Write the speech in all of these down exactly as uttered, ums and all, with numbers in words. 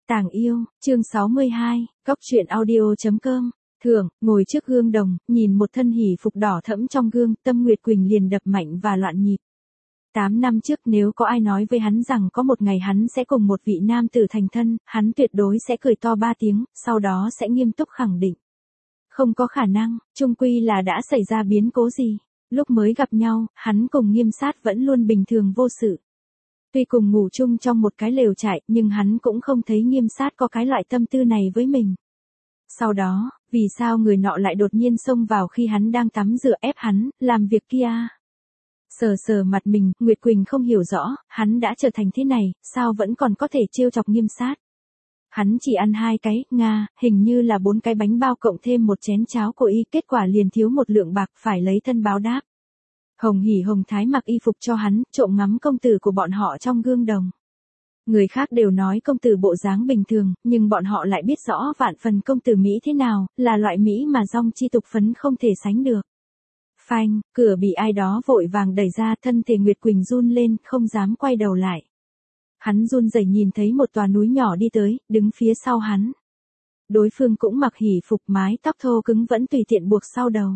Tàng yêu, chương sáu mươi hai, cóc truyện audio chấm com. Thưởng, ngồi trước gương đồng, nhìn một thân hỷ phục đỏ thẫm trong gương, tâm Nguyệt Quỳnh liền đập mạnh và loạn nhịp. Tám năm trước nếu có ai nói với hắn rằng có một ngày hắn sẽ cùng một vị nam tử thành thân, hắn tuyệt đối sẽ cười to ba tiếng, sau đó sẽ nghiêm túc khẳng định. Không có khả năng, chung quy là đã xảy ra biến cố gì. Lúc mới gặp nhau, hắn cùng Nghiêm Sát vẫn luôn bình thường vô sự. Tuy cùng ngủ chung trong một cái lều trại, nhưng hắn cũng không thấy Nghiêm Sát có cái loại tâm tư này với mình. Sau đó, vì sao người nọ lại đột nhiên xông vào khi hắn đang tắm rửa ép hắn, làm việc kia? Sờ sờ mặt mình, Nguyệt Quỳnh không hiểu rõ, hắn đã trở thành thế này, sao vẫn còn có thể trêu chọc Nghiêm Sát. Hắn chỉ ăn hai cái, nga, hình như là bốn cái bánh bao cộng thêm một chén cháo của y, kết quả liền thiếu một lượng bạc phải lấy thân báo đáp. Hồng Hỉ Hồng Thái mặc y phục cho hắn, trộm ngắm công tử của bọn họ trong gương đồng. Người khác đều nói công tử bộ dáng bình thường, nhưng bọn họ lại biết rõ vạn phần công tử Mỹ thế nào, là loại Mỹ mà dong chi tục phấn không thể sánh được. Phanh, cửa bị ai đó vội vàng đẩy ra, thân thể Nguyệt Quỳnh run lên, không dám quay đầu lại. Hắn run rẩy nhìn thấy một tòa núi nhỏ đi tới, đứng phía sau hắn. Đối phương cũng mặc hỉ phục, mái tóc thô cứng vẫn tùy tiện buộc sau đầu.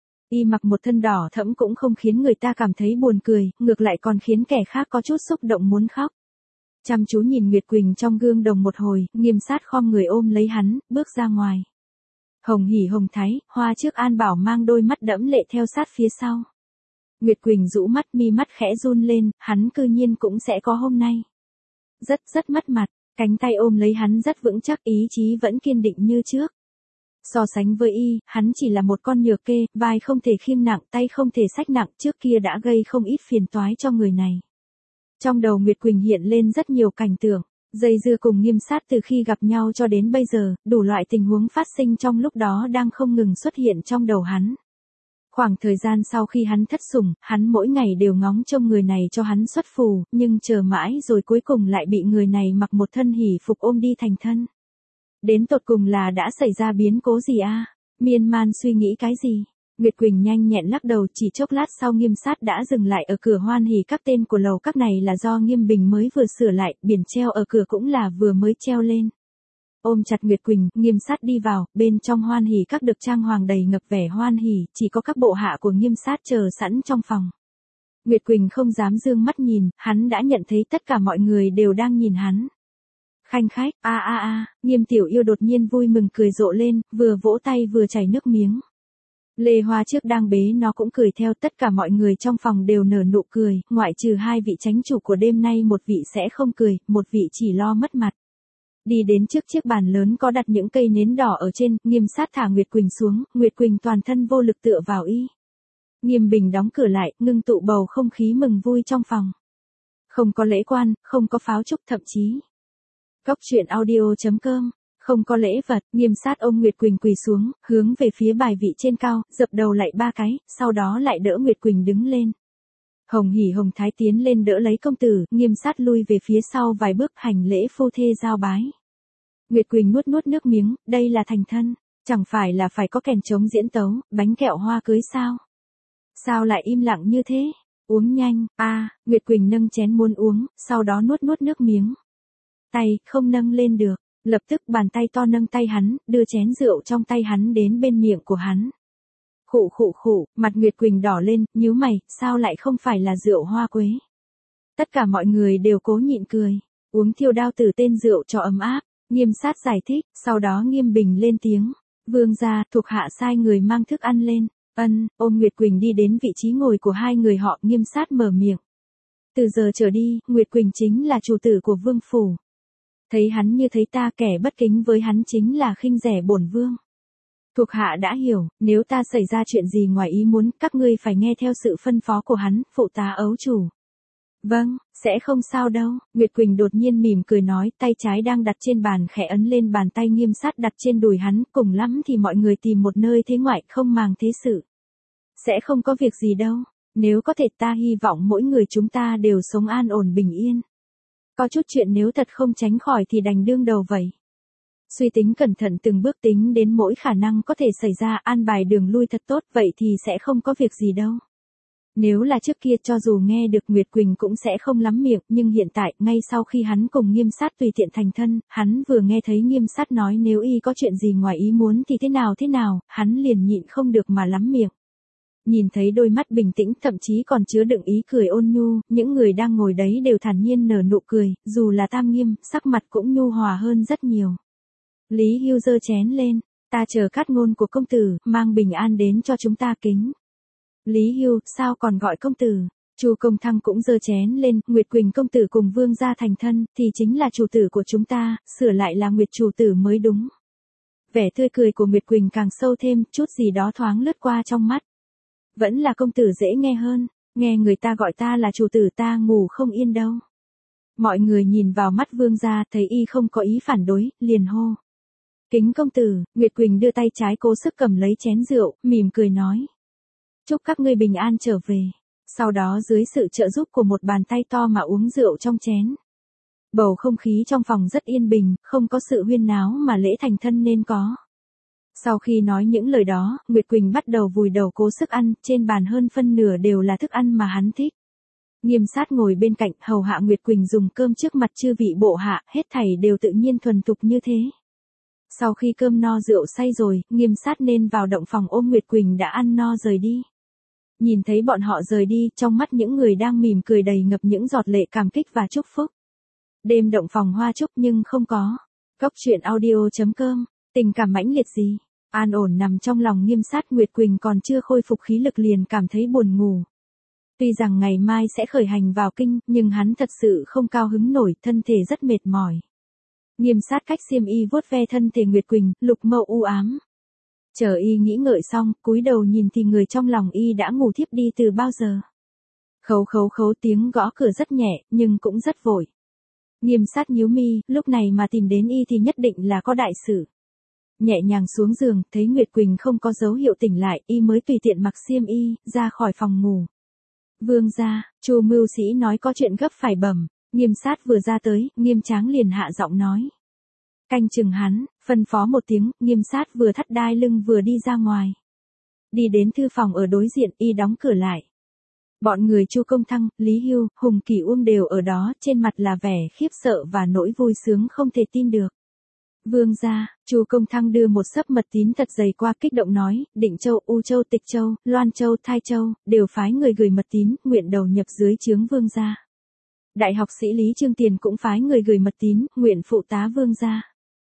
Y mặc một thân đỏ thẫm cũng không khiến người ta cảm thấy buồn cười, ngược lại còn khiến kẻ khác có chút xúc động muốn khóc. Chăm chú nhìn Nguyệt Quỳnh trong gương đồng một hồi, Nghiêm Sát khom người ôm lấy hắn, bước ra ngoài. Hồng Hỉ Hồng Thái, Hoa trước An Bảo mang đôi mắt đẫm lệ theo sát phía sau. Nguyệt Quỳnh rũ mắt, mi mắt khẽ run lên, hắn cư nhiên cũng sẽ có hôm nay. Rất rất mất mặt, cánh tay ôm lấy hắn rất vững chắc, ý chí vẫn kiên định như trước. So sánh với y, hắn chỉ là một con nhược kê, vai không thể khiêng nặng, tay không thể xách nặng, trước kia đã gây không ít phiền toái cho người này. Trong đầu Nguyệt Quỳnh hiện lên rất nhiều cảnh tượng, dây dưa cùng Nghiêm Sát từ khi gặp nhau cho đến bây giờ, đủ loại tình huống phát sinh trong lúc đó đang không ngừng xuất hiện trong đầu hắn. Khoảng thời gian sau khi hắn thất sủng, hắn mỗi ngày đều ngóng trông người này cho hắn xuất phù, nhưng chờ mãi rồi cuối cùng lại bị người này mặc một thân hỉ phục ôm đi thành thân. Đến tột cùng là đã xảy ra biến cố gì a? À? Miên man suy nghĩ cái gì? Nguyệt Quỳnh nhanh nhẹn lắc đầu, chỉ chốc lát sau Nghiêm Sát đã dừng lại ở cửa Hoan Hỉ các, tên của lầu các này là do Nghiêm Bình mới vừa sửa lại, biển treo ở cửa cũng là vừa mới treo lên. Ôm chặt Nguyệt Quỳnh, Nghiêm Sát đi vào, bên trong Hoan Hỉ các được trang hoàng đầy ngập vẻ hoan hỉ, chỉ có các bộ hạ của Nghiêm Sát chờ sẵn trong phòng. Nguyệt Quỳnh không dám dương mắt nhìn, hắn đã nhận thấy tất cả mọi người đều đang nhìn hắn. Khanh khách, a a a, Nghiêm tiểu yêu đột nhiên vui mừng cười rộ lên, vừa vỗ tay vừa chảy nước miếng. Lê Hoa trước đang bế nó cũng cười theo, tất cả mọi người trong phòng đều nở nụ cười, ngoại trừ hai vị chánh chủ của đêm nay, một vị sẽ không cười, một vị chỉ lo mất mặt. Đi đến trước chiếc bàn lớn có đặt những cây nến đỏ ở trên, Nghiêm Sát thả Nguyệt Quỳnh xuống, Nguyệt Quỳnh toàn thân vô lực tựa vào y. Nghiêm Bình đóng cửa lại, ngưng tụ bầu không khí mừng vui trong phòng. Không có lễ quan, không có pháo trúc, thậm chí cóc truyện audio chấm com, không có lễ vật. Nghiêm Sát ôm Nguyệt Quỳnh quỳ xuống, hướng về phía bài vị trên cao, dập đầu lại ba cái, sau đó lại đỡ Nguyệt Quỳnh đứng lên. Hồng Hỉ Hồng Thái tiến lên đỡ lấy công tử, Nghiêm Sát lui về phía sau vài bước, hành lễ phu thê giao bái. Nguyệt Quỳnh nuốt nuốt nước miếng, đây là thành thân, chẳng phải là phải có kèn trống diễn tấu, bánh kẹo hoa cưới sao? Sao lại im lặng như thế? Uống nhanh, a, à, Nguyệt Quỳnh nâng chén muốn uống, sau đó nuốt nuốt nước miếng. Tay, không nâng lên được, lập tức bàn tay to nâng tay hắn, đưa chén rượu trong tay hắn đến bên miệng của hắn. Khụ khụ khụ, mặt Nguyệt Quỳnh đỏ lên, nhíu mày, sao lại không phải là rượu hoa quế? Tất cả mọi người đều cố nhịn cười, uống Thiêu Đao Tử tên rượu cho ấm áp. Nghiêm Sát giải thích, sau đó Nghiêm Bình lên tiếng, vương gia, thuộc hạ sai người mang thức ăn lên. Ân, ôm Nguyệt Quỳnh đi đến vị trí ngồi của hai người họ, Nghiêm Sát mở miệng. Từ giờ trở đi, Nguyệt Quỳnh chính là chủ tử của vương phủ. Thấy hắn như thấy ta, kẻ bất kính với hắn chính là khinh rẻ bổn vương. Thuộc hạ đã hiểu, nếu ta xảy ra chuyện gì ngoài ý muốn, các ngươi phải nghe theo sự phân phó của hắn, phụ tá ấu chủ. Vâng, sẽ không sao đâu. Nguyệt Quỳnh đột nhiên mỉm cười nói, tay trái đang đặt trên bàn khẽ ấn lên bàn tay Nghiêm Sát đặt trên đùi hắn, cùng lắm thì mọi người tìm một nơi thế ngoại, không màng thế sự. Sẽ không có việc gì đâu, nếu có thể ta hy vọng mỗi người chúng ta đều sống an ổn bình yên. Có chút chuyện nếu thật không tránh khỏi thì đành đương đầu vậy. Suy tính cẩn thận từng bước, tính đến mỗi khả năng có thể xảy ra, an bài đường lui thật tốt, vậy thì sẽ không có việc gì đâu. Nếu là trước kia cho dù nghe được Nguyệt Quỳnh cũng sẽ không lắm miệng, nhưng hiện tại, ngay sau khi hắn cùng Nghiêm Sát tùy tiện thành thân, hắn vừa nghe thấy Nghiêm Sát nói nếu y có chuyện gì ngoài ý muốn thì thế nào thế nào, hắn liền nhịn không được mà lắm miệng. Nhìn thấy đôi mắt bình tĩnh thậm chí còn chứa đựng ý cười ôn nhu, những người đang ngồi đấy đều thản nhiên nở nụ cười, dù là Tam Nghiêm, sắc mặt cũng nhu hòa hơn rất nhiều. Lý Hưu giơ chén lên, ta chờ cát ngôn của công tử, mang bình an đến cho chúng ta kính. Lý Hưu, sao còn gọi công tử? Chu Công Thăng cũng giơ chén lên, Nguyệt Quỳnh công tử cùng vương gia thành thân, thì chính là chủ tử của chúng ta, sửa lại là Nguyệt chủ tử mới đúng. Vẻ tươi cười của Nguyệt Quỳnh càng sâu thêm, chút gì đó thoáng lướt qua trong mắt. Vẫn là công tử dễ nghe hơn, nghe người ta gọi ta là chủ tử ta ngủ không yên đâu. Mọi người nhìn vào mắt vương gia, thấy y không có ý phản đối, liền hô. Kính công tử, Nguyệt Quỳnh đưa tay trái cố sức cầm lấy chén rượu, mỉm cười nói. Chúc các ngươi bình an trở về. Sau đó dưới sự trợ giúp của một bàn tay to mà uống rượu trong chén. Bầu không khí trong phòng rất yên bình, không có sự huyên náo mà lễ thành thân nên có. Sau khi nói những lời đó, Nguyệt Quỳnh bắt đầu vùi đầu cố sức ăn, trên bàn hơn phân nửa đều là thức ăn mà hắn thích. Nghiêm Sát ngồi bên cạnh, hầu hạ Nguyệt Quỳnh dùng cơm trước mặt chư vị bộ hạ, hết thảy đều tự nhiên thuần thục như thế. Sau khi cơm no rượu say rồi, Nghiêm Sát nên vào động phòng ôm Nguyệt Quỳnh đã ăn no rời đi. Nhìn thấy bọn họ rời đi, trong mắt những người đang mỉm cười đầy ngập những giọt lệ cảm kích và chúc phúc. Đêm động phòng hoa chúc nhưng không có. Cốc truyện audio chấm com, tình cảm mãnh liệt gì? An ổn nằm trong lòng Nghiêm Sát, Nguyệt Quỳnh còn chưa khôi phục khí lực liền cảm thấy buồn ngủ. Tuy rằng ngày mai sẽ khởi hành vào kinh, nhưng hắn thật sự không cao hứng nổi, thân thể rất mệt mỏi. Nghiêm Sát cách xiêm y vuốt ve thân thể Nguyệt Quỳnh, lục mâu u ám. Chờ y nghĩ ngợi xong, cúi đầu nhìn thì người trong lòng y đã ngủ thiếp đi từ bao giờ. Khấu khấu khấu tiếng gõ cửa rất nhẹ, nhưng cũng rất vội. Nghiêm Sát nhíu mi, lúc này mà tìm đến y thì nhất định là có đại sự. Nhẹ nhàng xuống giường, thấy Nguyệt Quỳnh không có dấu hiệu tỉnh lại, y mới tùy tiện mặc xiêm y, ra khỏi phòng ngủ. Vương gia, Chu mưu sĩ nói có chuyện gấp phải bẩm. Nghiêm Sát vừa ra tới, Nghiêm Tráng liền hạ giọng nói. Canh chừng hắn, phân phó một tiếng, Nghiêm Sát vừa thắt đai lưng vừa đi ra ngoài. Đi đến thư phòng ở đối diện, y đóng cửa lại. Bọn người Chu Công Thăng, Lý Hưu, Hùng Kỳ Uông đều ở đó, trên mặt là vẻ khiếp sợ và nỗi vui sướng không thể tin được. Vương gia, Chu Công Thăng đưa một xấp mật tín thật dày qua, kích động nói, Định Châu, U Châu, Tịch Châu, Loan Châu, Thai Châu, đều phái người gửi mật tín, nguyện đầu nhập dưới trướng vương gia. Đại học sĩ Lý Trương Tiền cũng phái người gửi mật tín, nguyện phụ tá vương gia.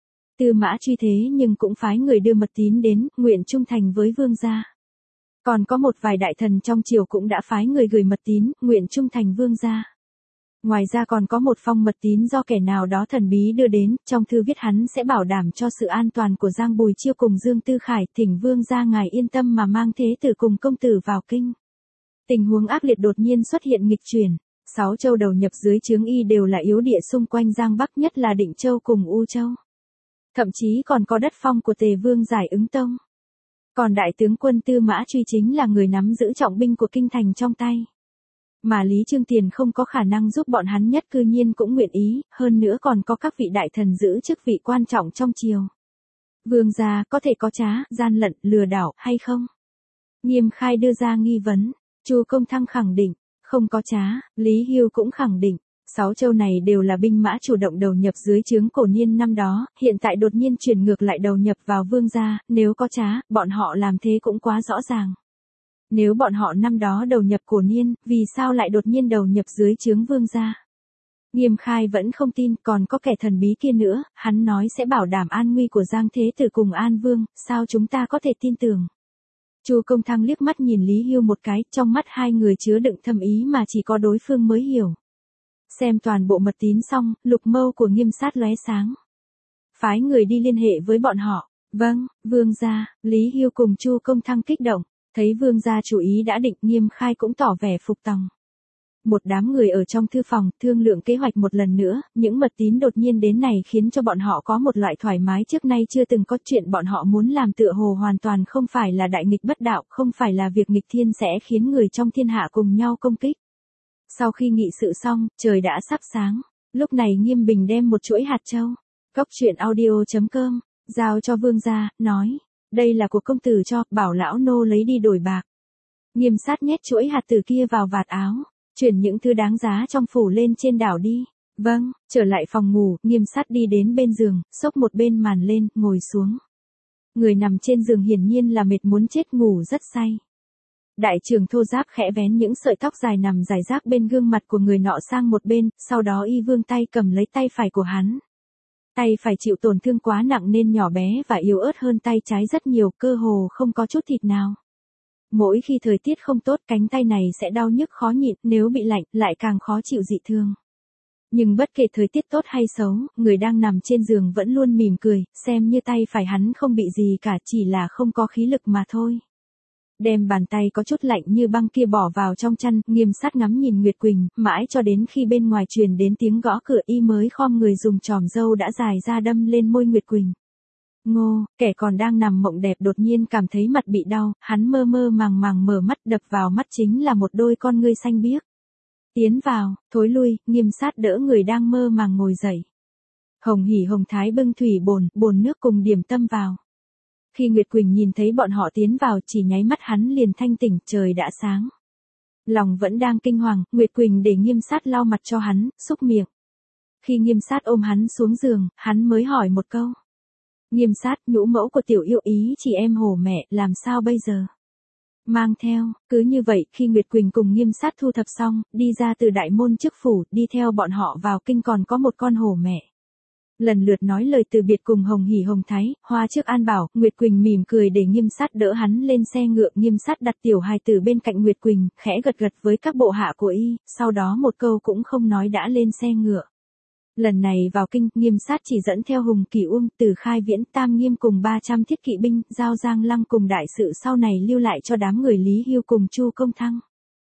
Tư Mã Truy thế nhưng cũng phái người đưa mật tín đến, nguyện trung thành với vương gia. Còn có một vài đại thần trong triều cũng đã phái người gửi mật tín, nguyện trung thành vương gia. Ngoài ra còn có một phong mật tín do kẻ nào đó thần bí đưa đến, trong thư viết hắn sẽ bảo đảm cho sự an toàn của Giang Bùi Chiêu cùng Dương Tư Khải, thỉnh vương gia ngài yên tâm mà mang thế tử cùng công tử vào kinh. Tình huống ác liệt đột nhiên xuất hiện nghịch chuyển. Sáu châu đầu nhập dưới trướng y đều là yếu địa xung quanh Giang Bắc, nhất là Định Châu cùng U Châu. Thậm chí còn có đất phong của Tề Vương Giải Ứng Tông. Còn đại tướng quân Tư Mã Truy chính là người nắm giữ trọng binh của kinh thành trong tay. Mà Lý Trương Tiền không có khả năng giúp bọn hắn, nhất cư nhiên cũng nguyện ý, hơn nữa còn có các vị đại thần giữ chức vị quan trọng trong triều. Vương gia có thể có trá, gian lận, lừa đảo hay không? Nghiêm Khai đưa ra nghi vấn. Chu Công Thăng khẳng định. Không có trá, Lý Hưu cũng khẳng định, sáu châu này đều là binh mã chủ động đầu nhập dưới trướng Cổ Niên năm đó, hiện tại đột nhiên chuyển ngược lại đầu nhập vào vương gia, nếu có trá, bọn họ làm thế cũng quá rõ ràng. Nếu bọn họ năm đó đầu nhập Cổ Niên, vì sao lại đột nhiên đầu nhập dưới trướng vương gia? Nghiêm Khai vẫn không tin, còn có kẻ thần bí kia nữa, hắn nói sẽ bảo đảm an nguy của Giang Thế Tử cùng An Vương, sao chúng ta có thể tin tưởng? Chu Công Thăng liếc mắt nhìn Lý Hưu một cái, trong mắt hai người chứa đựng thâm ý mà chỉ có đối phương mới hiểu. Xem toàn bộ mật tín xong, lục mâu của Nghiêm Sát lóe sáng. Phái người đi liên hệ với bọn họ. Vâng, vương gia. Lý Hưu cùng Chu Công Thăng kích động, thấy vương gia chủ ý đã định, Nghiêm Khai cũng tỏ vẻ phục tòng. Một đám người ở trong thư phòng thương lượng kế hoạch một lần nữa, những mật tín đột nhiên đến này khiến cho bọn họ có một loại thoải mái trước nay chưa từng có. Chuyện bọn họ muốn làm tựa hồ hoàn toàn không phải là đại nghịch bất đạo, không phải là việc nghịch thiên sẽ khiến người trong thiên hạ cùng nhau công kích. Sau khi nghị sự xong, trời đã sắp sáng, lúc này Nghiêm Bình đem một chuỗi hạt châu, cốc truyện audio chấm com, giao cho vương gia, nói, đây là của công tử cho, bảo lão nô lấy đi đổi bạc. Nghiêm sát nhét chuỗi hạt tử kia vào vạt áo, chuyển những thứ đáng giá trong phủ lên trên đảo đi. Vâng, trở lại phòng ngủ, Nghiêm sát đi đến bên giường, xốc một bên màn lên, ngồi xuống. Người nằm trên giường hiển nhiên là mệt muốn chết, ngủ rất say. Đại trưởng thô giáp khẽ vén những sợi tóc dài nằm rải rác bên gương mặt của người nọ sang một bên, sau đó y vươn tay cầm lấy tay phải của hắn. Tay phải chịu tổn thương quá nặng nên nhỏ bé và yếu ớt hơn tay trái rất nhiều, cơ hồ không có chút thịt nào. Mỗi khi thời tiết không tốt, cánh tay này sẽ đau nhức khó nhịn, nếu bị lạnh, lại càng khó chịu dị thường. Nhưng bất kể thời tiết tốt hay xấu, người đang nằm trên giường vẫn luôn mỉm cười, xem như tay phải hắn không bị gì cả, chỉ là không có khí lực mà thôi. Đem bàn tay có chút lạnh như băng kia bỏ vào trong chăn, Nghiêm sát ngắm nhìn Nguyệt Quỳnh, mãi cho đến khi bên ngoài truyền đến tiếng gõ cửa y mới khom người dùng chòm râu đã dài ra đâm lên môi Nguyệt Quỳnh. Ngô, kẻ còn đang nằm mộng đẹp đột nhiên cảm thấy mặt bị đau, hắn mơ mơ màng màng mở mắt, đập vào mắt chính là một đôi con ngươi xanh biếc. Tiến vào, thối lui, Nghiêm sát đỡ người đang mơ màng ngồi dậy. Hồng Hỉ Hồng Thái bưng thủy bồn, bồn nước cùng điểm tâm vào. Khi Nguyệt Quỳnh nhìn thấy bọn họ tiến vào, chỉ nháy mắt hắn liền thanh tỉnh, trời đã sáng. Lòng vẫn đang kinh hoàng, Nguyệt Quỳnh để Nghiêm sát lau mặt cho hắn, xúc miệng. Khi Nghiêm sát ôm hắn xuống giường, hắn mới hỏi một câu. Nghiêm sát, nhũ mẫu của tiểu yêu ý chỉ em hổ mẹ, làm sao bây giờ? Mang theo, cứ như vậy, khi Nguyệt Quỳnh cùng Nghiêm sát thu thập xong, đi ra từ đại môn trước phủ, đi theo bọn họ vào kinh còn có một con hổ mẹ. Lần lượt nói lời từ biệt cùng Hồng Hỉ Hồng Thái, Hoa trước an bảo, Nguyệt Quỳnh mỉm cười để Nghiêm sát đỡ hắn lên xe ngựa, Nghiêm sát đặt tiểu hài tử bên cạnh Nguyệt Quỳnh, khẽ gật gật với các bộ hạ của y, sau đó một câu cũng không nói đã lên xe ngựa. Lần này vào kinh, Nghiêm sát chỉ dẫn theo Hùng Kỳ Uông, Từ Khai Viễn, Tam Nghiêm cùng ba trăm thiết kỵ binh, giao Giang Lăng cùng đại sự sau này lưu lại cho đám người Lý Hưu cùng Chu Công Thăng.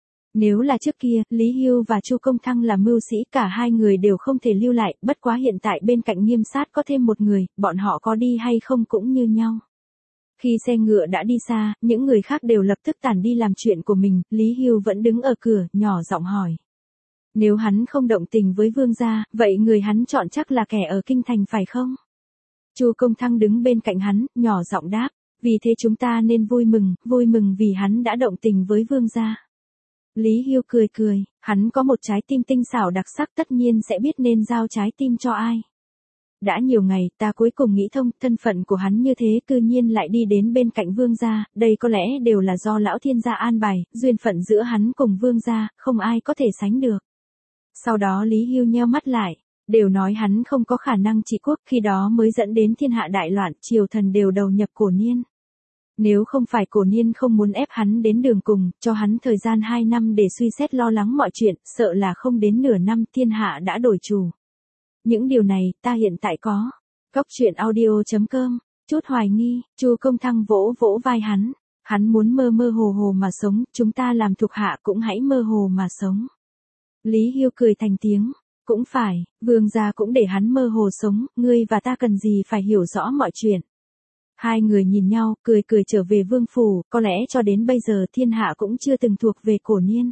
Nếu là trước kia, Lý Hưu và Chu Công Thăng là mưu sĩ, cả hai người đều không thể lưu lại, bất quá hiện tại bên cạnh Nghiêm sát có thêm một người, bọn họ có đi hay không cũng như nhau. Khi xe ngựa đã đi xa, những người khác đều lập tức tản đi làm chuyện của mình, Lý Hưu vẫn đứng ở cửa, nhỏ giọng hỏi. Nếu hắn không động tình với vương gia, vậy người hắn chọn chắc là kẻ ở kinh thành phải không? Chu Công Thăng đứng bên cạnh hắn, nhỏ giọng đáp, vì thế chúng ta nên vui mừng, vui mừng vì hắn đã động tình với vương gia. Lý Hưu cười cười, hắn có một trái tim tinh xảo đặc sắc, tất nhiên sẽ biết nên giao trái tim cho ai. Đã nhiều ngày, ta cuối cùng nghĩ thông, thân phận của hắn như thế cư nhiên lại đi đến bên cạnh vương gia, đây có lẽ đều là do lão thiên gia an bài, duyên phận giữa hắn cùng vương gia, không ai có thể sánh được. Sau đó Lý Hưu nheo mắt lại, đều nói hắn không có khả năng trị quốc, khi đó mới dẫn đến thiên hạ đại loạn, triều thần đều đầu nhập Cổ Niên. Nếu không phải Cổ Niên không muốn ép hắn đến đường cùng, cho hắn thời gian hai năm để suy xét lo lắng mọi chuyện, sợ là không đến nửa năm thiên hạ đã đổi chủ. Những điều này, ta hiện tại có. Góc truyện audio chấm com, chút hoài nghi, Chu Công Thăng vỗ vỗ vai hắn. Hắn muốn mơ mơ hồ hồ mà sống, chúng ta làm thuộc hạ cũng hãy mơ hồ mà sống. Lý Hưu cười thành tiếng, cũng phải, vương gia cũng để hắn mơ hồ sống, ngươi và ta cần gì phải hiểu rõ mọi chuyện. Hai người nhìn nhau, cười cười trở về vương phủ, có lẽ cho đến bây giờ thiên hạ cũng chưa từng thuộc về Cổ Niên.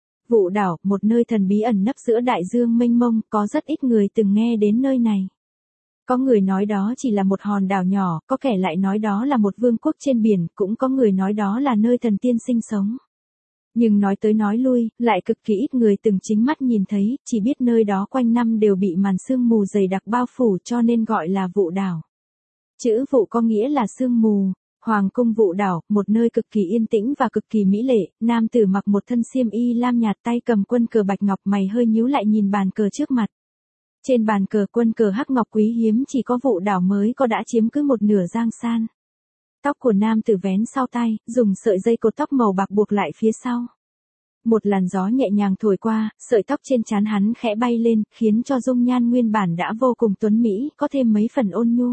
Vụ đảo, một nơi thần bí ẩn nấp giữa đại dương mênh mông, có rất ít người từng nghe đến nơi này. Có người nói đó chỉ là một hòn đảo nhỏ, có kẻ lại nói đó là một vương quốc trên biển, cũng có người nói đó là nơi thần tiên sinh sống. Nhưng nói tới nói lui, lại cực kỳ ít người từng chính mắt nhìn thấy, chỉ biết nơi đó quanh năm đều bị màn sương mù dày đặc bao phủ cho nên gọi là vụ đảo. Chữ vụ có nghĩa là sương mù. Hoàng cung vụ đảo, một nơi cực kỳ yên tĩnh và cực kỳ mỹ lệ, nam tử mặc một thân xiêm y lam nhạt, tay cầm quân cờ bạch ngọc, mày hơi nhíu lại nhìn bàn cờ trước mặt. Trên bàn cờ quân cờ hắc ngọc quý hiếm chỉ có vụ đảo mới có đã chiếm cứ một nửa giang san. Tóc của nam tử vén sau tay, dùng sợi dây cột tóc màu bạc buộc lại phía sau. Một làn gió nhẹ nhàng thổi qua, sợi tóc trên trán hắn khẽ bay lên, khiến cho dung nhan nguyên bản đã vô cùng tuấn mỹ, có thêm mấy phần ôn nhu.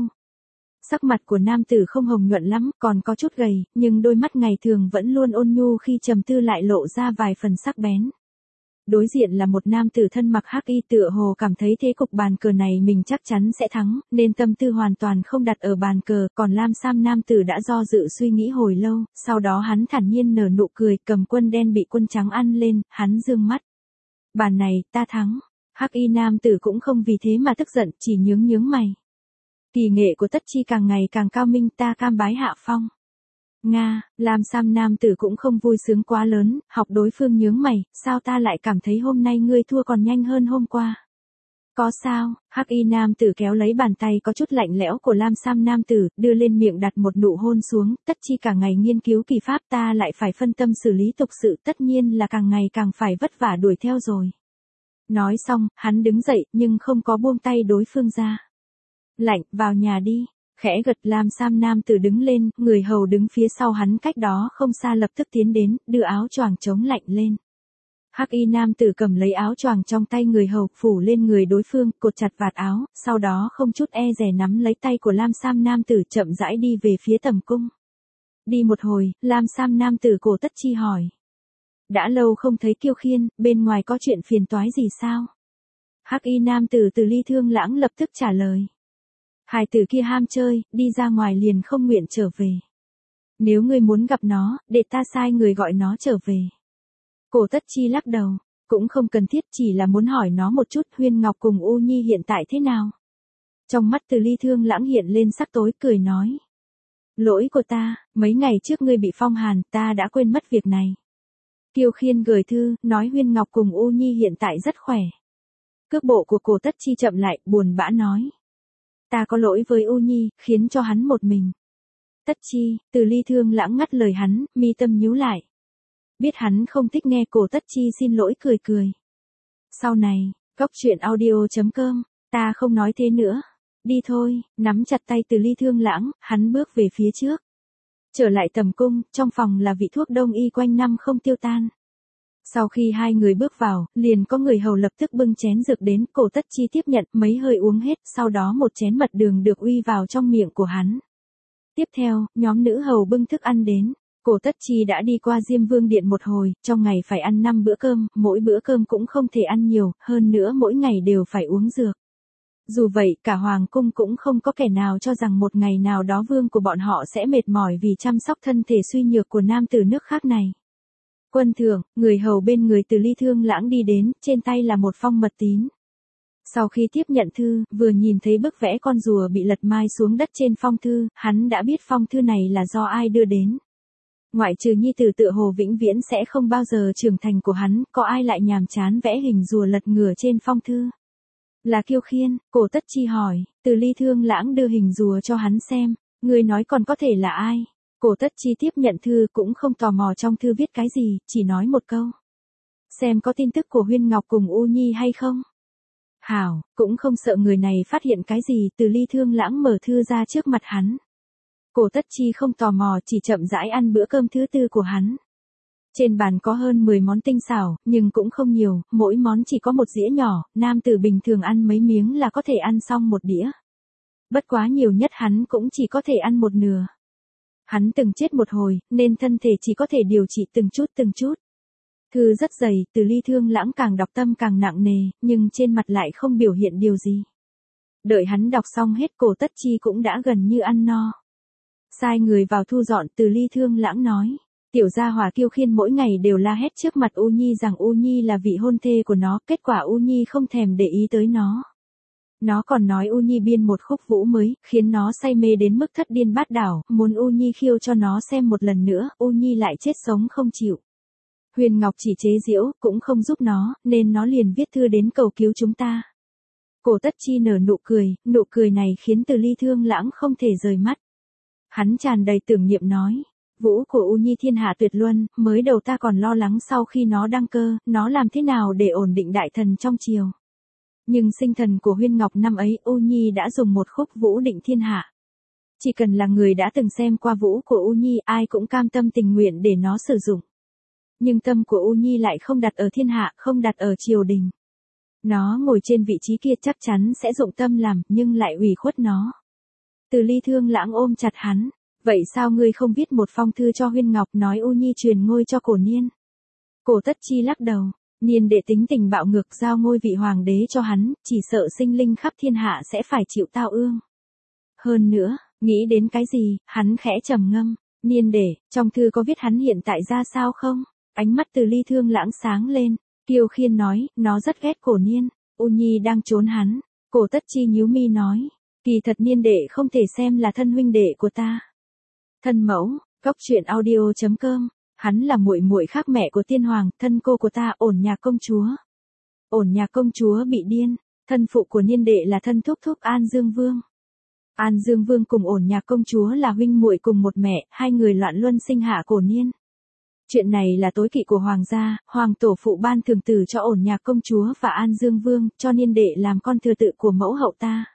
Sắc mặt của nam tử không hồng nhuận lắm, còn có chút gầy, nhưng đôi mắt ngày thường vẫn luôn ôn nhu, khi trầm tư lại lộ ra vài phần sắc bén. Đối diện là một nam tử thân mặc hắc y, tựa hồ cảm thấy thế cục bàn cờ này mình chắc chắn sẽ thắng, nên tâm tư hoàn toàn không đặt ở bàn cờ, còn lam sam nam tử đã do dự suy nghĩ hồi lâu, sau đó hắn thản nhiên nở nụ cười, cầm quân đen bị quân trắng ăn lên, hắn dương mắt. Bàn này, ta thắng. Hắc y nam tử cũng không vì thế mà tức giận, chỉ nhướng nhướng mày. Kỳ nghệ của Tất Chi càng ngày càng cao minh, ta cam bái hạ phong. Nga, Lam Sam nam tử cũng không vui sướng quá lớn, học đối phương nhướng mày, sao ta lại cảm thấy hôm nay ngươi thua còn nhanh hơn hôm qua? Có sao? Hắc y nam tử kéo lấy bàn tay có chút lạnh lẽo của Lam Sam nam tử, đưa lên miệng đặt một nụ hôn xuống, tất chi cả ngày nghiên cứu kỳ pháp ta lại phải phân tâm xử lý tục sự, tất nhiên là càng ngày càng phải vất vả đuổi theo rồi. Nói xong, hắn đứng dậy, nhưng không có buông tay đối phương ra. Lạnh, vào nhà đi. Khẽ gật Lam Sam nam tử đứng lên, người hầu đứng phía sau hắn cách đó không xa lập tức tiến đến, đưa áo choàng chống lạnh lên. Hắc y nam tử cầm lấy áo choàng trong tay người hầu, phủ lên người đối phương, cột chặt vạt áo, sau đó không chút e dè nắm lấy tay của Lam Sam nam tử chậm rãi đi về phía tầm cung. Đi một hồi, Lam Sam nam tử Cổ Tất Chi hỏi. Đã lâu không thấy Kiêu Khiên, bên ngoài có chuyện phiền toái gì sao? Hắc y nam tử Từ Ly Thương Lãng lập tức trả lời. Hài tử kia ham chơi, đi ra ngoài liền không nguyện trở về. Nếu ngươi muốn gặp nó, để ta sai người gọi nó trở về. Cổ Tất Chi lắc đầu, cũng không cần thiết, chỉ là muốn hỏi nó một chút Huyên Ngọc cùng U Nhi hiện tại thế nào. Trong mắt Từ Ly Thương Lãng hiện lên sắc tối, cười nói. Lỗi của ta, mấy ngày trước ngươi bị phong hàn, ta đã quên mất việc này. Kiêu Khiên gửi thư, nói Huyên Ngọc cùng U Nhi hiện tại rất khỏe. Cước bộ của Cổ Tất Chi chậm lại, buồn bã nói. Ta có lỗi với U Nhi, khiến cho hắn một mình. Tất Chi, Từ Ly Thương Lãng ngắt lời hắn, mi tâm nhíu lại. Biết hắn không thích nghe, Cổ Tất Chi xin lỗi cười cười. Sau này, góc truyện audio chấm com, ta không nói thế nữa. Đi thôi, nắm chặt tay Từ Ly Thương Lãng, hắn bước về phía trước. Trở lại tầm cung, trong phòng là vị thuốc đông y quanh năm không tiêu tan. Sau khi hai người bước vào, liền có người hầu lập tức bưng chén dược đến, Cổ Tất Chi tiếp nhận, mấy hơi uống hết, sau đó một chén mật đường được uy vào trong miệng của hắn. Tiếp theo, nhóm nữ hầu bưng thức ăn đến. Cổ Tất Chi đã đi qua Diêm Vương Điện một hồi, trong ngày phải ăn năm bữa cơm, mỗi bữa cơm cũng không thể ăn nhiều, hơn nữa mỗi ngày đều phải uống dược. Dù vậy, cả hoàng cung cũng không có kẻ nào cho rằng một ngày nào đó vương của bọn họ sẽ mệt mỏi vì chăm sóc thân thể suy nhược của nam tử nước khác này. Quân thượng, người hầu bên người Từ Ly Thương Lãng đi đến, trên tay là một phong mật tín. Sau khi tiếp nhận thư, vừa nhìn thấy bức vẽ con rùa bị lật mai xuống đất trên phong thư, hắn đã biết phong thư này là do ai đưa đến. Ngoại trừ nhi tử tựa hồ vĩnh viễn sẽ không bao giờ trưởng thành của hắn, có ai lại nhàm chán vẽ hình rùa lật ngửa trên phong thư. Là Kiêu Khiên, Cổ Tất Chi hỏi, Từ Ly Thương Lãng đưa hình rùa cho hắn xem, người nói còn có thể là ai? Cổ Tất Chi tiếp nhận thư cũng không tò mò trong thư viết cái gì, chỉ nói một câu. Xem có tin tức của Huyên Ngọc cùng U Nhi hay không? Hảo, cũng không sợ người này phát hiện cái gì, Từ Ly Thương Lãng mở thư ra trước mặt hắn. Cổ Tất Chi không tò mò, chỉ chậm rãi ăn bữa cơm thứ tư của hắn. Trên bàn có hơn mười món tinh xảo, nhưng cũng không nhiều, mỗi món chỉ có một dĩa nhỏ, nam tử bình thường ăn mấy miếng là có thể ăn xong một đĩa. Bất quá nhiều nhất hắn cũng chỉ có thể ăn một nửa. Hắn từng chết một hồi, nên thân thể chỉ có thể điều trị từng chút từng chút. Thư rất dày, Từ Ly Thương Lãng càng đọc tâm càng nặng nề, nhưng trên mặt lại không biểu hiện điều gì. Đợi hắn đọc xong hết, Cổ Tất Chi cũng đã gần như ăn no. Sai người vào thu dọn, Từ Ly Thương Lãng nói. Tiểu gia hỏa Kiêu Khiên mỗi ngày đều la hét trước mặt U Nhi rằng U Nhi là vị hôn thê của nó, kết quả U Nhi không thèm để ý tới nó. Nó còn nói U Nhi biên một khúc vũ mới, khiến nó say mê đến mức thất điên bát đảo, muốn U Nhi khiêu cho nó xem một lần nữa, U Nhi lại chết sống không chịu. Huyền Ngọc chỉ chế giễu, cũng không giúp nó, nên nó liền viết thư đến cầu cứu chúng ta. Cổ Tất Chi nở nụ cười, nụ cười này khiến Từ Ly Thương Lãng không thể rời mắt. Hắn tràn đầy tưởng niệm nói. Vũ của U Nhi thiên hạ tuyệt luân, mới đầu ta còn lo lắng sau khi nó đăng cơ, nó làm thế nào để ổn định đại thần trong triều. Nhưng sinh thần của Huyên Ngọc năm ấy, U Nhi đã dùng một khúc vũ định thiên hạ. Chỉ cần là người đã từng xem qua vũ của U Nhi, ai cũng cam tâm tình nguyện để nó sử dụng. Nhưng tâm của U Nhi lại không đặt ở thiên hạ, không đặt ở triều đình. Nó ngồi trên vị trí kia chắc chắn sẽ dụng tâm làm, nhưng lại ủy khuất nó. Từ Ly Thương Lãng ôm chặt hắn. Vậy sao ngươi không viết một phong thư cho Huyên Ngọc nói U Nhi truyền ngôi cho Cổ Niên? Cổ Tất Chi lắc đầu, Niên đệ tính tình bạo ngược, giao ngôi vị hoàng đế cho hắn, chỉ sợ sinh linh khắp thiên hạ sẽ phải chịu tao ương. Hơn nữa, nghĩ đến cái gì, hắn khẽ trầm ngâm, Niên đệ, trong thư có viết hắn hiện tại ra sao không? Ánh mắt Từ Ly Thương Lãng sáng lên, Kiêu Khiên nói, nó rất ghét Cổ Niên, U Nhi đang trốn hắn. Cổ Tất Chi nhíu mi nói, kỳ thật Niên đệ không thể xem là thân huynh đệ của ta. Thân mẫu, Cốc truyện audio chấm com. Hắn là muội muội khác mẹ của tiên hoàng, thân cô của ta, Ổn Nhạc công chúa. Ổn Nhạc công chúa bị điên, thân phụ của niên đệ là thân thúc thúc An Dương Vương. An Dương Vương cùng Ổn Nhạc công chúa là huynh muội cùng một mẹ, hai người loạn luân sinh hạ cổ niên. Chuyện này là tối kỵ của hoàng gia, hoàng tổ phụ ban thường tử cho Ổn Nhạc công chúa và An Dương Vương, cho niên đệ làm con thừa tự của mẫu hậu ta.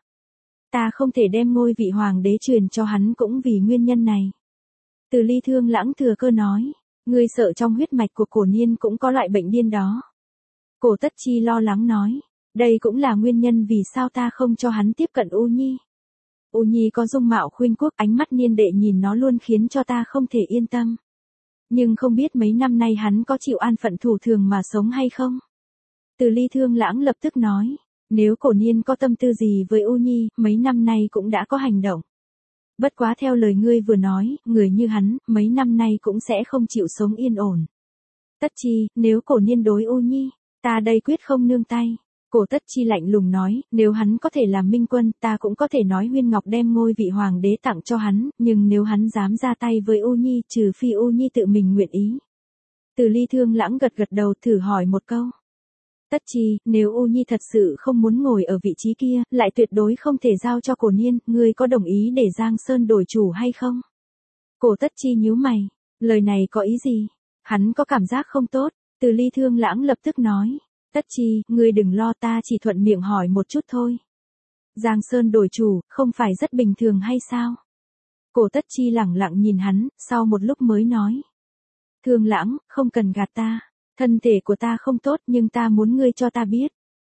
Ta không thể đem ngôi vị hoàng đế truyền cho hắn cũng vì nguyên nhân này. Từ Ly Thương Lãng thừa cơ nói, ngươi sợ trong huyết mạch của cổ niên cũng có loại bệnh điên đó. Cổ Tất Chi lo lắng nói, đây cũng là nguyên nhân vì sao ta không cho hắn tiếp cận U Nhi. U Nhi có dung mạo khuynh quốc, ánh mắt niên đệ nhìn nó luôn khiến cho ta không thể yên tâm. Nhưng không biết mấy năm nay hắn có chịu an phận thủ thường mà sống hay không? Từ Ly Thương Lãng lập tức nói, nếu cổ niên có tâm tư gì với U Nhi, mấy năm nay cũng đã có hành động. Bất quá theo lời ngươi vừa nói, người như hắn, mấy năm nay cũng sẽ không chịu sống yên ổn. Tất Chi, nếu cổ niên đối U Nhi, ta đây quyết không nương tay. Cổ Tất Chi lạnh lùng nói, nếu hắn có thể làm minh quân, ta cũng có thể nói Huyên Ngọc đem ngôi vị hoàng đế tặng cho hắn, nhưng nếu hắn dám ra tay với U Nhi, trừ phi U Nhi tự mình nguyện ý. Từ Ly Thương Lãng gật gật đầu thử hỏi một câu. Tất Chi, nếu U Nhi thật sự không muốn ngồi ở vị trí kia, lại tuyệt đối không thể giao cho cổ niên, ngươi có đồng ý để Giang Sơn đổi chủ hay không? Cổ Tất Chi nhíu mày, lời này có ý gì? Hắn có cảm giác không tốt, Từ Ly Thương Lãng lập tức nói. Tất Chi, ngươi đừng lo, ta chỉ thuận miệng hỏi một chút thôi. Giang Sơn đổi chủ, không phải rất bình thường hay sao? Cổ Tất Chi lẳng lặng nhìn hắn, sau một lúc mới nói. Thương Lãng, không cần gạt ta. Thân thể của ta không tốt nhưng ta muốn ngươi cho ta biết.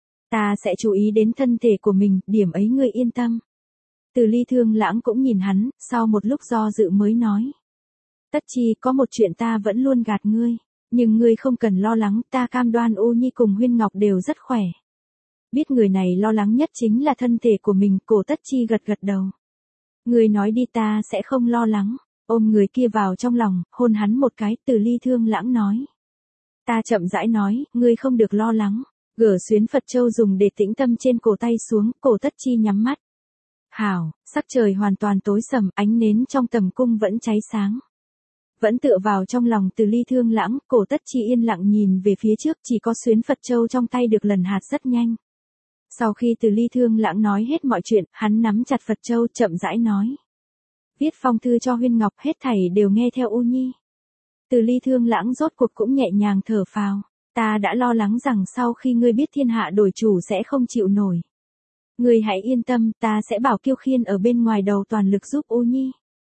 Ta sẽ chú ý đến thân thể của mình, điểm ấy ngươi yên tâm. Từ Ly Thương Lãng cũng nhìn hắn, sau một lúc do dự mới nói. Tất Chi, có một chuyện ta vẫn luôn gạt ngươi. Nhưng ngươi không cần lo lắng, ta cam đoan U Nhi cùng Huyên Ngọc đều rất khỏe. Biết người này lo lắng nhất chính là thân thể của mình, Cổ Tất Chi gật gật đầu. Ngươi nói đi, ta sẽ không lo lắng. Ôm người kia vào trong lòng, hôn hắn một cái, Từ Ly Thương Lãng nói. Ta chậm rãi nói, ngươi không được lo lắng. Gỡ xuyến Phật Châu dùng để tĩnh tâm trên cổ tay xuống, Cổ Tất Chi nhắm mắt. Hảo, sắc trời hoàn toàn tối sầm, ánh nến trong tầm cung vẫn cháy sáng. Vẫn tựa vào trong lòng Từ Ly Thương Lãng, Cổ Tất Chi yên lặng nhìn về phía trước, chỉ có xuyến Phật Châu trong tay được lần hạt rất nhanh. Sau khi Từ Ly Thương Lãng nói hết mọi chuyện, hắn nắm chặt Phật Châu chậm rãi nói. Viết phong thư cho Huyên Ngọc, hết thảy đều nghe theo U Nhi. Từ Ly Thương Lãng rốt cuộc cũng nhẹ nhàng thở phào. Ta đã lo lắng rằng sau khi ngươi biết thiên hạ đổi chủ sẽ không chịu nổi. Ngươi hãy yên tâm, ta sẽ bảo Kiêu Khiên ở bên ngoài đầu toàn lực giúp U Nhi.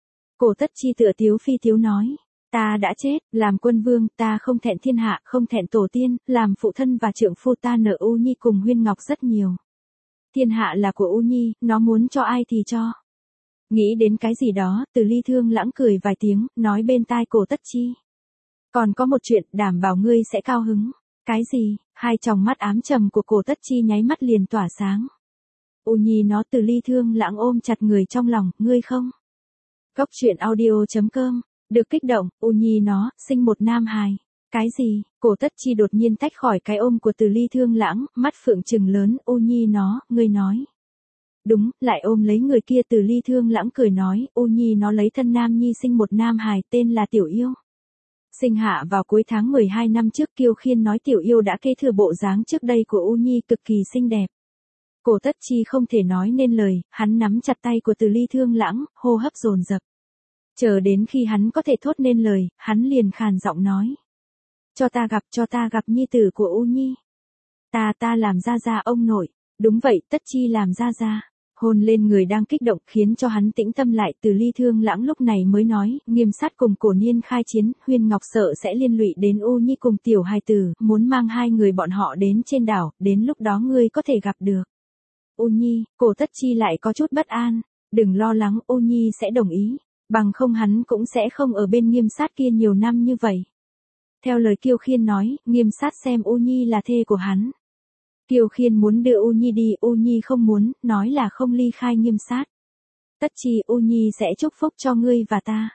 Cổ Tất Chi tựa tiếu phi tiếu nói. Ta đã chết, làm quân vương, ta không thẹn thiên hạ, không thẹn tổ tiên, làm phụ thân và trượng phu ta nợ U Nhi cùng Huyên Ngọc rất nhiều. Thiên hạ là của U Nhi, nó muốn cho ai thì cho. Nghĩ đến cái gì đó, Từ Ly Thương Lãng cười vài tiếng, nói bên tai Cổ Tất Chi. Còn có một chuyện, đảm bảo ngươi sẽ cao hứng. Cái gì? Hai tròng mắt ám trầm của Cổ Tất Chi nháy mắt liền tỏa sáng. U Nhi nó. Từ Ly Thương Lãng ôm chặt người trong lòng, ngươi không? Cốc truyện audio chấm com. Được kích động, U Nhi nó, sinh một nam hài. Cái gì? Cổ Tất Chi đột nhiên tách khỏi cái ôm của Từ Ly Thương Lãng, mắt phượng trừng lớn, U Nhi nó, ngươi nói. Đúng, lại ôm lấy người kia. Từ Ly Thương Lãng cười nói, U Nhi nó lấy thân nam nhi sinh một nam hài, tên là Tiểu Yêu. Sinh hạ vào cuối tháng mười hai năm trước. Kiêu Khiên nói Tiểu Yêu đã kế thừa bộ dáng trước đây của U Nhi, cực kỳ xinh đẹp. Cổ Tất Chi không thể nói nên lời, hắn nắm chặt tay của Từ Ly Thương Lãng, hô hấp dồn dập. Chờ đến khi hắn có thể thốt nên lời, hắn liền khàn giọng nói. Cho ta gặp, cho ta gặp nhi tử của U Nhi. Ta ta làm ra ra ông nội. Đúng vậy, Tất Chi làm ra ra. Hôn lên người đang kích động khiến cho hắn tĩnh tâm lại. Từ Ly Thương Lãng lúc này mới nói, Nghiêm Sát cùng cổ niên khai chiến, Huyên Ngọc sợ sẽ liên lụy đến U Nhi cùng tiểu hài tử, muốn mang hai người bọn họ đến trên đảo, đến lúc đó ngươi có thể gặp được. U Nhi, Cổ Tất Chi lại có chút bất an, đừng lo lắng, U Nhi sẽ đồng ý, bằng không hắn cũng sẽ không ở bên Nghiêm Sát kia nhiều năm như vậy. Theo lời Kiêu Khiên nói, Nghiêm Sát xem U Nhi là thê của hắn. Kiêu Khiên muốn đưa U Nhi đi, U Nhi không muốn, nói là không ly khai Nghiêm Sát. Tất Chi, U Nhi sẽ chúc phúc cho ngươi và ta.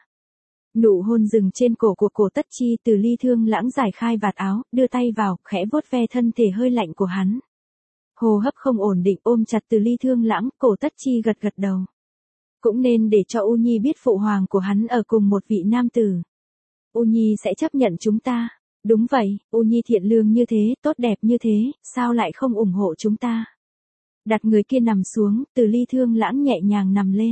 Nụ hôn dừng trên cổ của Cổ Tất Chi. Từ Ly Thương Lãng giải khai vạt áo, đưa tay vào, khẽ vuốt ve thân thể hơi lạnh của hắn. Hô hấp không ổn định, ôm chặt Từ Ly Thương Lãng, Cổ Tất Chi gật gật đầu. Cũng nên để cho U Nhi biết phụ hoàng của hắn ở cùng một vị nam tử. U Nhi sẽ chấp nhận chúng ta. Đúng vậy, U Nhi thiện lương như thế, tốt đẹp như thế, sao lại không ủng hộ chúng ta? Đặt người kia nằm xuống, Từ Ly Thương Lãng nhẹ nhàng nằm lên.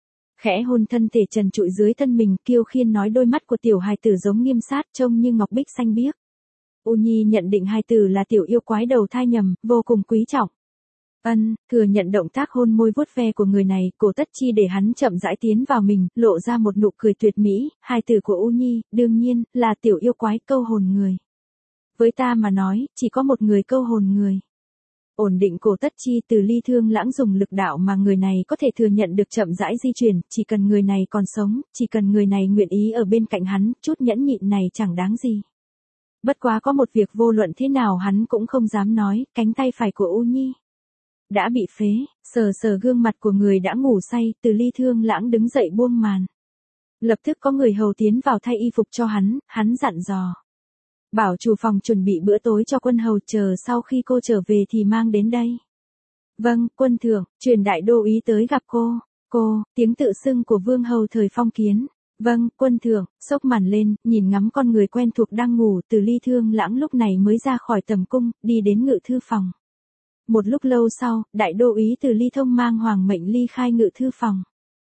Khẽ hôn thân thể trần trụi dưới thân mình, Kiêu Khiên nói đôi mắt của tiểu hài tử giống Nghiêm Sát, trông như ngọc bích xanh biếc. U Nhi nhận định hài tử là tiểu yêu quái đầu thai nhầm, vô cùng quý trọng. Ân, thừa nhận động tác hôn môi vuốt ve của người này, Cổ Tất Chi để hắn chậm rãi tiến vào mình, lộ ra một nụ cười tuyệt mỹ, hài tử của U Nhi, đương nhiên, là tiểu yêu quái câu hồn người. Với ta mà nói, chỉ có một người câu hồn người. Ổn định Cổ Tất Chi, Từ Ly Thương Lãng dùng lực đạo mà người này có thể thừa nhận được chậm rãi di chuyển, chỉ cần người này còn sống, chỉ cần người này nguyện ý ở bên cạnh hắn, chút nhẫn nhịn này chẳng đáng gì. Bất quá có một việc vô luận thế nào hắn cũng không dám nói, cánh tay phải của U Nhi đã bị phế, sờ sờ gương mặt của người đã ngủ say, Từ Ly Thương Lãng đứng dậy buông màn. Lập tức có người hầu tiến vào thay y phục cho hắn, hắn dặn dò. Bảo chủ phòng chuẩn bị bữa tối cho quân hầu, chờ sau khi cô trở về thì mang đến đây. Vâng, quân thượng, truyền đại đô ý tới gặp cô. Cô, tiếng tự xưng của vương hầu thời phong kiến. Vâng, quân thượng, xốc màn lên, nhìn ngắm con người quen thuộc đang ngủ, Từ Ly Thương Lãng lúc này mới ra khỏi tầm cung, đi đến ngự thư phòng. Một lúc lâu sau, đại đô úy Từ Ly Thông mang hoàng mệnh ly khai ngự thư phòng.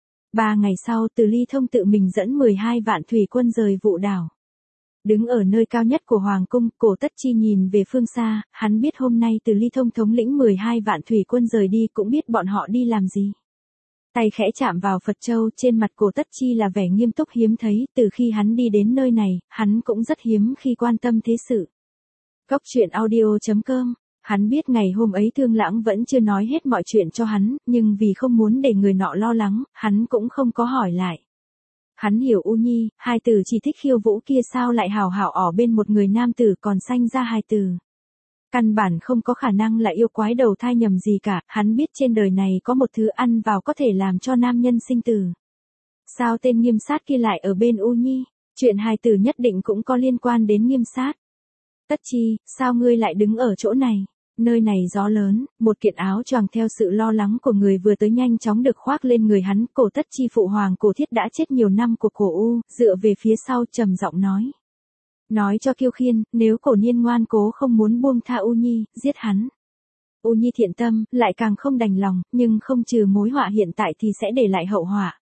Ba ngày sau, Từ Ly Thông tự mình dẫn mười hai vạn thủy quân rời Vụ Đảo. Đứng ở nơi cao nhất của hoàng cung, Cổ Tất Chi nhìn về phương xa, hắn biết hôm nay Từ Ly Thông thống lĩnh mười hai vạn thủy quân rời đi, cũng biết bọn họ đi làm gì. Tay khẽ chạm vào Phật Châu, trên mặt Cổ Tất Chi là vẻ nghiêm túc hiếm thấy, từ khi hắn đi đến nơi này, hắn cũng rất hiếm khi quan tâm thế sự. Góc truyện audio chấm com. Hắn biết ngày hôm ấy Thương Lãng vẫn chưa nói hết mọi chuyện cho hắn, nhưng vì không muốn để người nọ lo lắng, hắn cũng không có hỏi lại. Hắn hiểu U Nhi, hài tử chỉ thích khiêu vũ kia sao lại hào hào ở bên một người nam tử còn sanh ra hài tử. Căn bản không có khả năng là yêu quái đầu thai nhầm gì cả, hắn biết trên đời này có một thứ ăn vào có thể làm cho nam nhân sinh tử. Sao tên Nghiêm Sát kia lại ở bên U Nhi? Chuyện hài tử nhất định cũng có liên quan đến Nghiêm Sát. Tất Chi, sao ngươi lại đứng ở chỗ này? Nơi này gió lớn, một kiện áo choàng theo sự lo lắng của người vừa tới nhanh chóng được khoác lên người hắn, Cổ Tất Chi phụ hoàng Cổ Thiết đã chết nhiều năm của Cổ U, dựa về phía sau trầm giọng nói. Nói cho Kiêu Khiên, nếu Cổ Niên ngoan cố không muốn buông tha U Nhi, giết hắn. U Nhi thiện tâm, lại càng không đành lòng, nhưng không trừ mối họa hiện tại thì sẽ để lại hậu họa.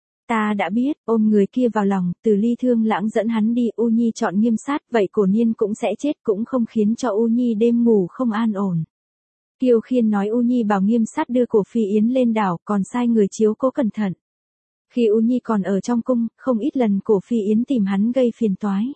Ta đã biết, ôm người kia vào lòng, Từ Ly Thương Lãng dẫn hắn đi, U Nhi chọn Nghiêm Sát, vậy Cổ Niên cũng sẽ chết, cũng không khiến cho U Nhi đêm ngủ không an ổn. Kiêu Khiên nói U Nhi bảo Nghiêm Sát đưa Cổ Phi Yến lên đảo, còn sai người chiếu cố cẩn thận. Khi U Nhi còn ở trong cung, không ít lần Cổ Phi Yến tìm hắn gây phiền toái.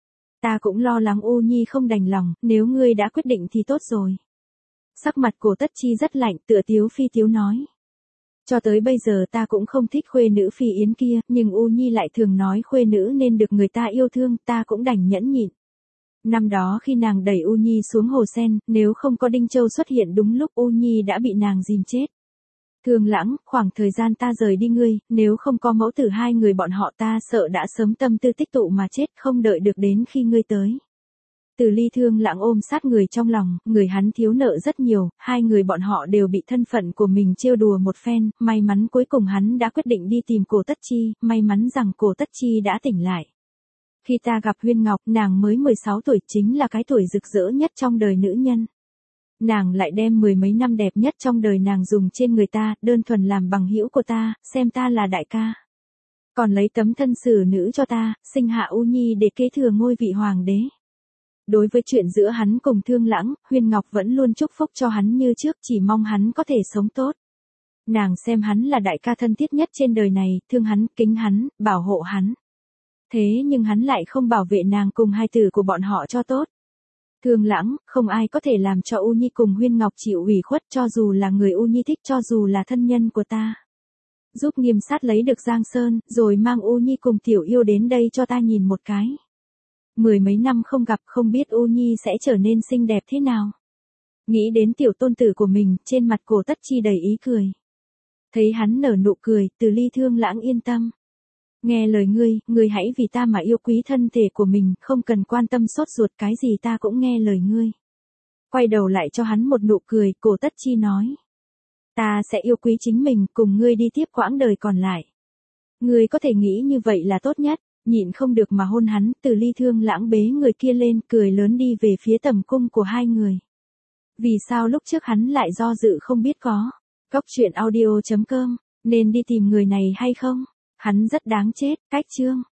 Ta cũng lo lắng U Nhi không đành lòng, nếu ngươi đã quyết định thì tốt rồi. Sắc mặt Cổ Tất Chi rất lạnh, tựa tiếu phi tiếu nói. Cho tới bây giờ ta cũng không thích khuê nữ Phi Yến kia, nhưng U Nhi lại thường nói khuê nữ nên được người ta yêu thương, ta cũng đành nhẫn nhịn. Năm đó khi nàng đẩy U Nhi xuống hồ sen, nếu không có Đinh Châu xuất hiện đúng lúc U Nhi đã bị nàng dìm chết. Thương Lãng, khoảng thời gian ta rời đi ngươi, nếu không có mẫu tử hai người bọn họ ta sợ đã sớm tâm tư tích tụ mà chết, không đợi được đến khi ngươi tới. Từ Ly Thương Lãng ôm sát người trong lòng, người hắn thiếu nợ rất nhiều, hai người bọn họ đều bị thân phận của mình trêu đùa một phen, may mắn cuối cùng hắn đã quyết định đi tìm Cổ Tất Chi, may mắn rằng Cổ Tất Chi đã tỉnh lại. Khi ta gặp Huyên Ngọc, nàng mới mười sáu tuổi, chính là cái tuổi rực rỡ nhất trong đời nữ nhân. Nàng lại đem mười mấy năm đẹp nhất trong đời nàng dùng trên người ta, đơn thuần làm bằng hữu của ta, xem ta là đại ca. Còn lấy tấm thân xử nữ cho ta, sinh hạ U Nhi để kế thừa ngôi vị hoàng đế. Đối với chuyện giữa hắn cùng Thương Lãng, Huyên Ngọc vẫn luôn chúc phúc cho hắn như trước, chỉ mong hắn có thể sống tốt. Nàng xem hắn là đại ca thân thiết nhất trên đời này, thương hắn, kính hắn, bảo hộ hắn. Thế nhưng hắn lại không bảo vệ nàng cùng hai tử của bọn họ cho tốt. Thương Lãng, không ai có thể làm cho U Nhi cùng Huyên Ngọc chịu ủy khuất, cho dù là người U Nhi thích, cho dù là thân nhân của ta. Giúp Nghiêm Sát lấy được Giang Sơn, rồi mang U Nhi cùng tiểu yêu đến đây cho ta nhìn một cái. Mười mấy năm không gặp, không biết U Nhi sẽ trở nên xinh đẹp thế nào. Nghĩ đến tiểu tôn tử của mình, trên mặt Cổ Tất Chi đầy ý cười. Thấy hắn nở nụ cười, Từ Ly Thương Lãng yên tâm. Nghe lời ngươi, ngươi hãy vì ta mà yêu quý thân thể của mình, không cần quan tâm sốt ruột cái gì, ta cũng nghe lời ngươi. Quay đầu lại cho hắn một nụ cười, Cổ Tất Chi nói. Ta sẽ yêu quý chính mình, cùng ngươi đi tiếp quãng đời còn lại. Ngươi có thể nghĩ như vậy là tốt nhất, nhịn không được mà hôn hắn, Từ Ly thương lãng bế người kia lên, cười lớn đi về phía tầm cung của hai người. Vì sao lúc trước hắn lại do dự không biết có. Cốc truyện audio chấm com, nên đi tìm người này hay không? Hắn rất đáng chết, cách chương.